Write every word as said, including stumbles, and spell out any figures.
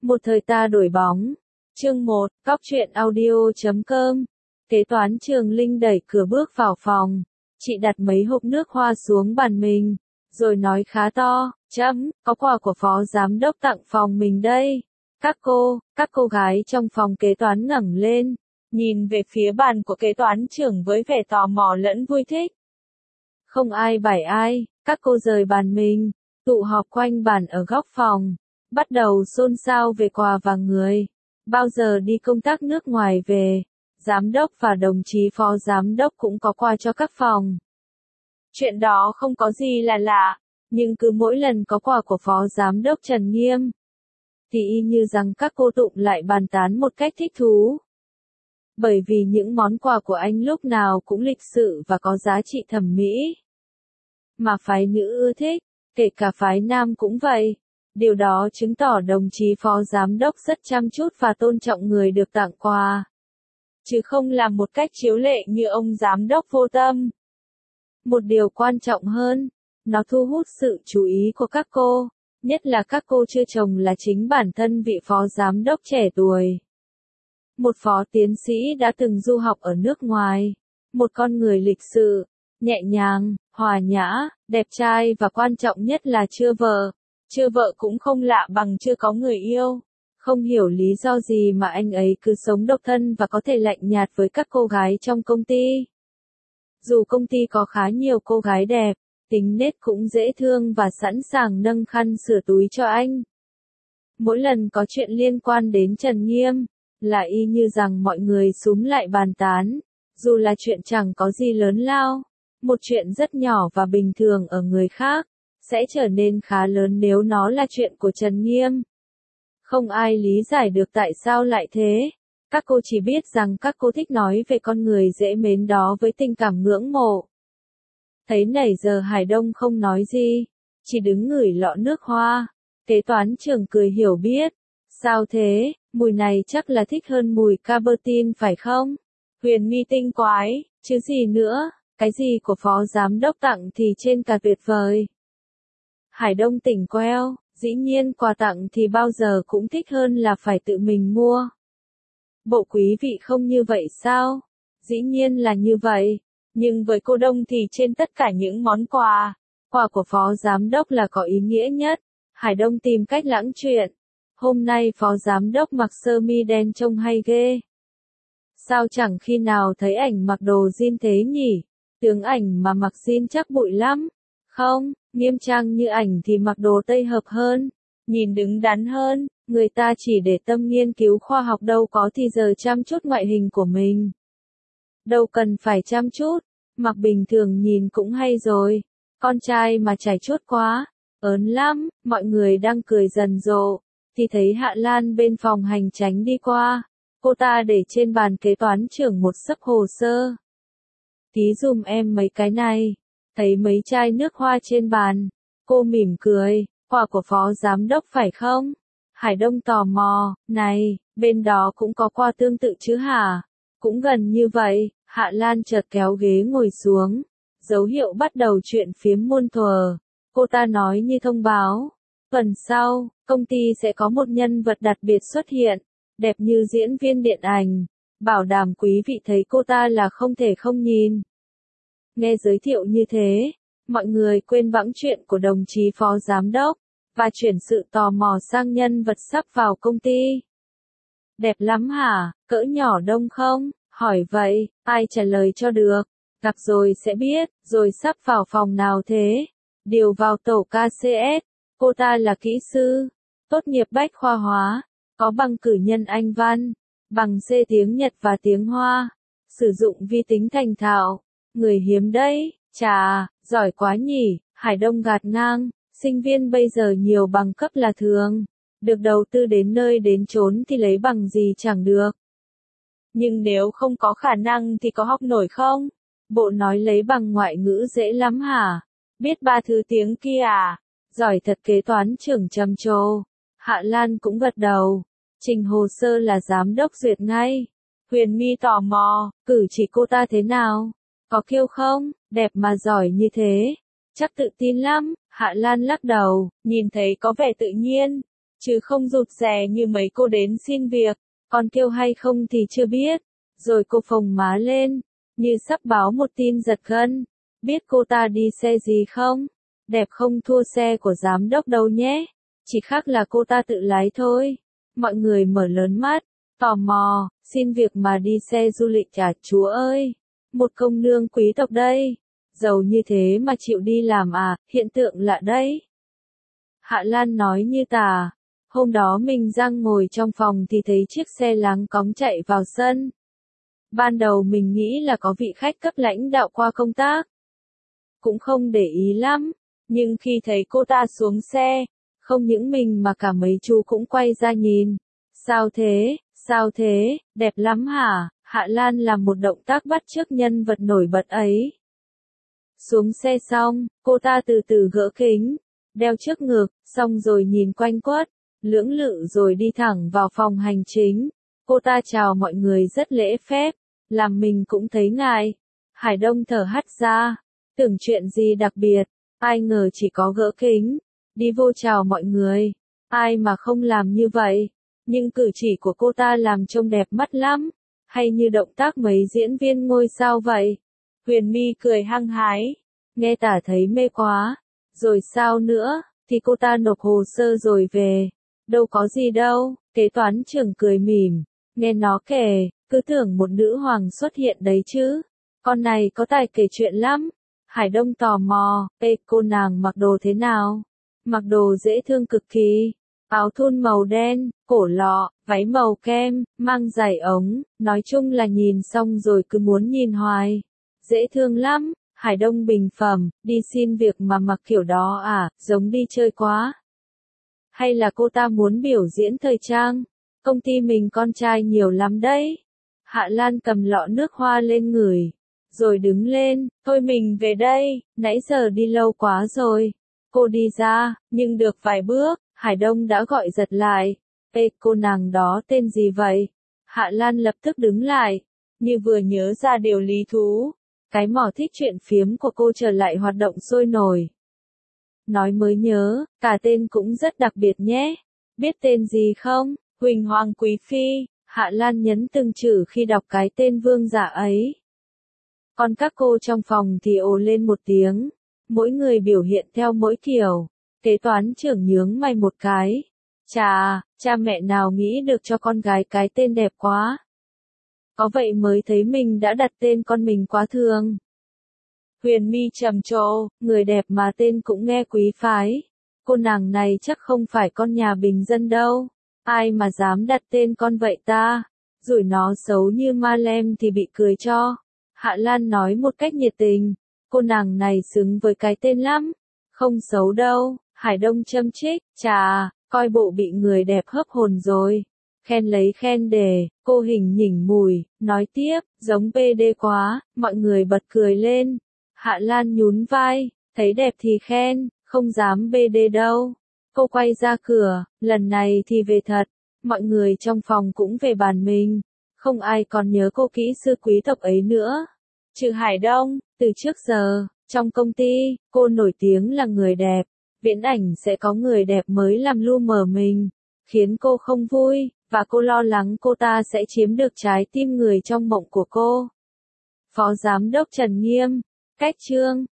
Một thời ta đổi bóng. Chương một, Cóc truyện audio chấm com. Kế toán Trường Linh đẩy cửa bước vào phòng. Chị đặt mấy hộp nước hoa xuống bàn mình, rồi nói khá to, chấm, có quà của phó giám đốc tặng phòng mình đây. Các cô, các cô gái trong phòng kế toán ngẩng lên, nhìn về phía bàn của kế toán trưởng với vẻ tò mò lẫn vui thích. Không ai bảy ai, các cô rời bàn mình, tụ họp quanh bàn ở góc phòng, bắt đầu xôn xao về quà và người. Bao giờ đi công tác nước ngoài về, giám đốc và đồng chí phó giám đốc cũng có quà cho các phòng. Chuyện đó không có gì là lạ, nhưng cứ mỗi lần có quà của phó giám đốc Trần Nghiêm, thì y như rằng các cô tụng lại bàn tán một cách thích thú. Bởi vì những món quà của anh lúc nào cũng lịch sự và có giá trị thẩm mỹ. Mà phái nữ ưa thích, kể cả phái nam cũng vậy. Điều đó chứng tỏ đồng chí phó giám đốc rất chăm chút và tôn trọng người được tặng quà. Chứ không làm một cách chiếu lệ như ông giám đốc vô tâm. Một điều quan trọng hơn, nó thu hút sự chú ý của các cô, nhất là các cô chưa chồng là chính bản thân vị phó giám đốc trẻ tuổi. Một phó tiến sĩ đã từng du học ở nước ngoài, một con người lịch sự, nhẹ nhàng, hòa nhã, đẹp trai và quan trọng nhất là chưa vợ. Chưa vợ cũng không lạ bằng chưa có người yêu. Không hiểu lý do gì mà anh ấy cứ sống độc thân và có thể lạnh nhạt với các cô gái trong công ty. Dù công ty có khá nhiều cô gái đẹp, tính nết cũng dễ thương và sẵn sàng nâng khăn sửa túi cho anh. Mỗi lần có chuyện liên quan đến Trần Nghiêm, là y như rằng mọi người xúm lại bàn tán, dù là chuyện chẳng có gì lớn lao, một chuyện rất nhỏ và bình thường ở người khác, sẽ trở nên khá lớn nếu nó là chuyện của Trần Nghiêm. Không ai lý giải được tại sao lại thế. Các cô chỉ biết rằng các cô thích nói về con người dễ mến đó với tình cảm ngưỡng mộ. Thấy nãy giờ Hải Đông không nói gì, chỉ đứng ngửi lọ nước hoa. Kế toán trưởng cười hiểu biết. Sao thế, mùi này chắc là thích hơn mùi Cabertin phải không? Huyền mi tinh quái, chứ gì nữa, cái gì của phó giám đốc tặng thì trên cả tuyệt vời. Hải Đông tỉnh queo, dĩ nhiên quà tặng thì bao giờ cũng thích hơn là phải tự mình mua. Bộ quý vị không như vậy sao? Dĩ nhiên là như vậy, nhưng với cô Đông thì trên tất cả những món quà, quà của phó giám đốc là có ý nghĩa nhất. Hải Đông tìm cách lãng chuyện. Hôm nay phó giám đốc mặc sơ mi đen trông hay ghê. Sao chẳng khi nào thấy ảnh mặc đồ jean thế nhỉ? Tướng ảnh mà mặc jean chắc bụi lắm. Không, Nghiêm trang như ảnh thì mặc đồ tây hợp hơn, nhìn đứng đắn hơn, người ta chỉ để tâm nghiên cứu khoa học đâu có thì giờ chăm chút ngoại hình của mình. Đâu cần phải chăm chút, mặc bình thường nhìn cũng hay rồi, con trai mà chải chuốt quá, ớn lắm, mọi người đang cười rần rộ, thì thấy Hạ Lan bên phòng hành chánh đi qua, cô ta để trên bàn kế toán trưởng một xấp hồ sơ. Tí dùm em mấy cái này. Thấy mấy chai nước hoa trên bàn, cô mỉm cười, quà của phó giám đốc phải không? Hải Đông tò mò, này, bên đó cũng có quà tương tự chứ hả? Cũng gần như vậy, Hạ Lan chợt kéo ghế ngồi xuống, dấu hiệu bắt đầu chuyện phiếm muôn thuở. Cô ta nói như thông báo, tuần sau, công ty sẽ có một nhân vật đặc biệt xuất hiện, đẹp như diễn viên điện ảnh, bảo đảm quý vị thấy cô ta là không thể không nhìn. Nghe giới thiệu như thế, mọi người quên bẵng chuyện của đồng chí phó giám đốc, và chuyển sự tò mò sang nhân vật sắp vào công ty. Đẹp lắm hả, cỡ nhỏ đông không? Hỏi vậy, ai trả lời cho được? Gặp rồi sẽ biết, rồi sắp vào phòng nào thế? Điều vào tổ ca xê ét, cô ta là kỹ sư, tốt nghiệp bách khoa hóa, có bằng cử nhân Anh văn, bằng C tiếng Nhật và tiếng Hoa, sử dụng vi tính thành thạo. Người hiếm đấy, chà, giỏi quá nhỉ, Hải Đông gạt ngang, sinh viên bây giờ nhiều bằng cấp là thường, được đầu tư đến nơi đến chốn thì lấy bằng gì chẳng được. Nhưng nếu không có khả năng thì có học nổi không? Bộ nói lấy bằng ngoại ngữ dễ lắm hả? Biết ba thứ tiếng kia à? Giỏi thật. Kế toán trưởng trầm trồ. Hạ Lan cũng gật đầu, trình hồ sơ là giám đốc duyệt ngay. Huyền mi tò mò, cử chỉ cô ta thế nào? Có kiêu không, đẹp mà giỏi như thế, chắc tự tin lắm. Hạ Lan lắc đầu, nhìn thấy có vẻ tự nhiên, chứ không rụt rè như mấy cô đến xin việc, còn kêu hay không thì chưa biết. Rồi cô phồng má lên, như sắp báo một tin giật gân. Biết cô ta đi xe gì không? Đẹp không thua xe của giám đốc đâu nhé. Chỉ khác là cô ta tự lái thôi. Mọi người mở lớn mắt, tò mò, xin việc mà đi xe du lịch à chúa ơi. Một công nương quý tộc đây. Giàu như thế mà chịu đi làm à, hiện tượng lạ đấy. Hạ Lan nói như tả. Hôm đó mình đang ngồi trong phòng thì thấy chiếc xe láng cóng chạy vào sân. Ban đầu mình nghĩ là có vị khách cấp lãnh đạo qua công tác. Cũng không để ý lắm, nhưng khi thấy cô ta xuống xe, không những mình mà cả mấy chú cũng quay ra nhìn. Sao thế, sao thế, đẹp lắm hả? Hạ Lan làm một động tác bắt chước nhân vật nổi bật ấy. Xuống xe xong, cô ta từ từ gỡ kính, đeo trước ngực, xong rồi nhìn quanh quất, lưỡng lự rồi đi thẳng vào phòng hành chính. Cô ta chào mọi người rất lễ phép, làm mình cũng thấy ngại. Hải Đông thở hắt ra, tưởng chuyện gì đặc biệt, ai ngờ chỉ có gỡ kính, đi vô chào mọi người. Ai mà không làm như vậy, nhưng cử chỉ của cô ta làm trông đẹp mắt lắm, hay như động tác mấy diễn viên ngôi sao vậy. Huyền My cười hăng hái, nghe tả thấy mê quá, rồi sao nữa, thì cô ta nộp hồ sơ rồi về, đâu có gì đâu. Kế toán trưởng cười mỉm, nghe nó kể, cứ tưởng một nữ hoàng xuất hiện đấy chứ, con này có tài kể chuyện lắm. Hải Đông tò mò, ê cô nàng mặc đồ thế nào? Mặc đồ dễ thương cực kỳ, áo thun màu đen, cổ lọ, váy màu kem, mang giày ống, nói chung là nhìn xong rồi cứ muốn nhìn hoài. Dễ thương lắm. Hải Đông bình phẩm, đi xin việc mà mặc kiểu đó à, giống đi chơi quá. Hay là cô ta muốn biểu diễn thời trang? Công ty mình con trai nhiều lắm đấy. Hạ Lan cầm lọ nước hoa lên ngửi, rồi đứng lên, thôi mình về đây, nãy giờ đi lâu quá rồi. Cô đi ra, nhưng được vài bước, Hải Đông đã gọi giật lại. Ê, cô nàng đó tên gì vậy? Hạ Lan lập tức đứng lại, như vừa nhớ ra điều lý thú. Cái mỏ thích chuyện phiếm của cô trở lại hoạt động sôi nổi. Nói mới nhớ, cả tên cũng rất đặc biệt nhé. Biết tên gì không? Huỳnh Hoàng Quý Phi. Hạ Lan nhấn từng chữ khi đọc cái tên vương giả ấy. Còn các cô trong phòng thì ồ lên một tiếng. Mỗi người biểu hiện theo mỗi kiểu. Kế toán trưởng nhướng mày một cái. Chà, cha mẹ nào nghĩ được cho con gái cái tên đẹp quá. Có vậy mới thấy mình đã đặt tên con mình quá thường. Huyền My trầm trồ, người đẹp mà tên cũng nghe quý phái. Cô nàng này chắc không phải con nhà bình dân đâu. Ai mà dám đặt tên con vậy ta? Rủi nó xấu như ma lem thì bị cười cho. Hạ Lan nói một cách nhiệt tình. Cô nàng này xứng với cái tên lắm. Không xấu đâu. Hải Đông châm chích. Chà, coi bộ bị người đẹp hấp hồn rồi. Khen lấy khen để, cô hình nhỉnh mùi, nói tiếp, giống pê đê quá, mọi người bật cười lên. Hạ Lan nhún vai, thấy đẹp thì khen, không dám bê đê đâu. Cô quay ra cửa, lần này thì về thật, mọi người trong phòng cũng về bàn mình. Không ai còn nhớ cô kỹ sư quý tộc ấy nữa. Trừ Hải Đông, từ trước giờ, trong công ty, cô nổi tiếng là người đẹp. Viễn ảnh sẽ có người đẹp mới làm lu mờ mình, khiến cô không vui. Và cô lo lắng cô ta sẽ chiếm được trái tim người trong mộng của cô. Phó Giám đốc Trần Nghiêm, cách chương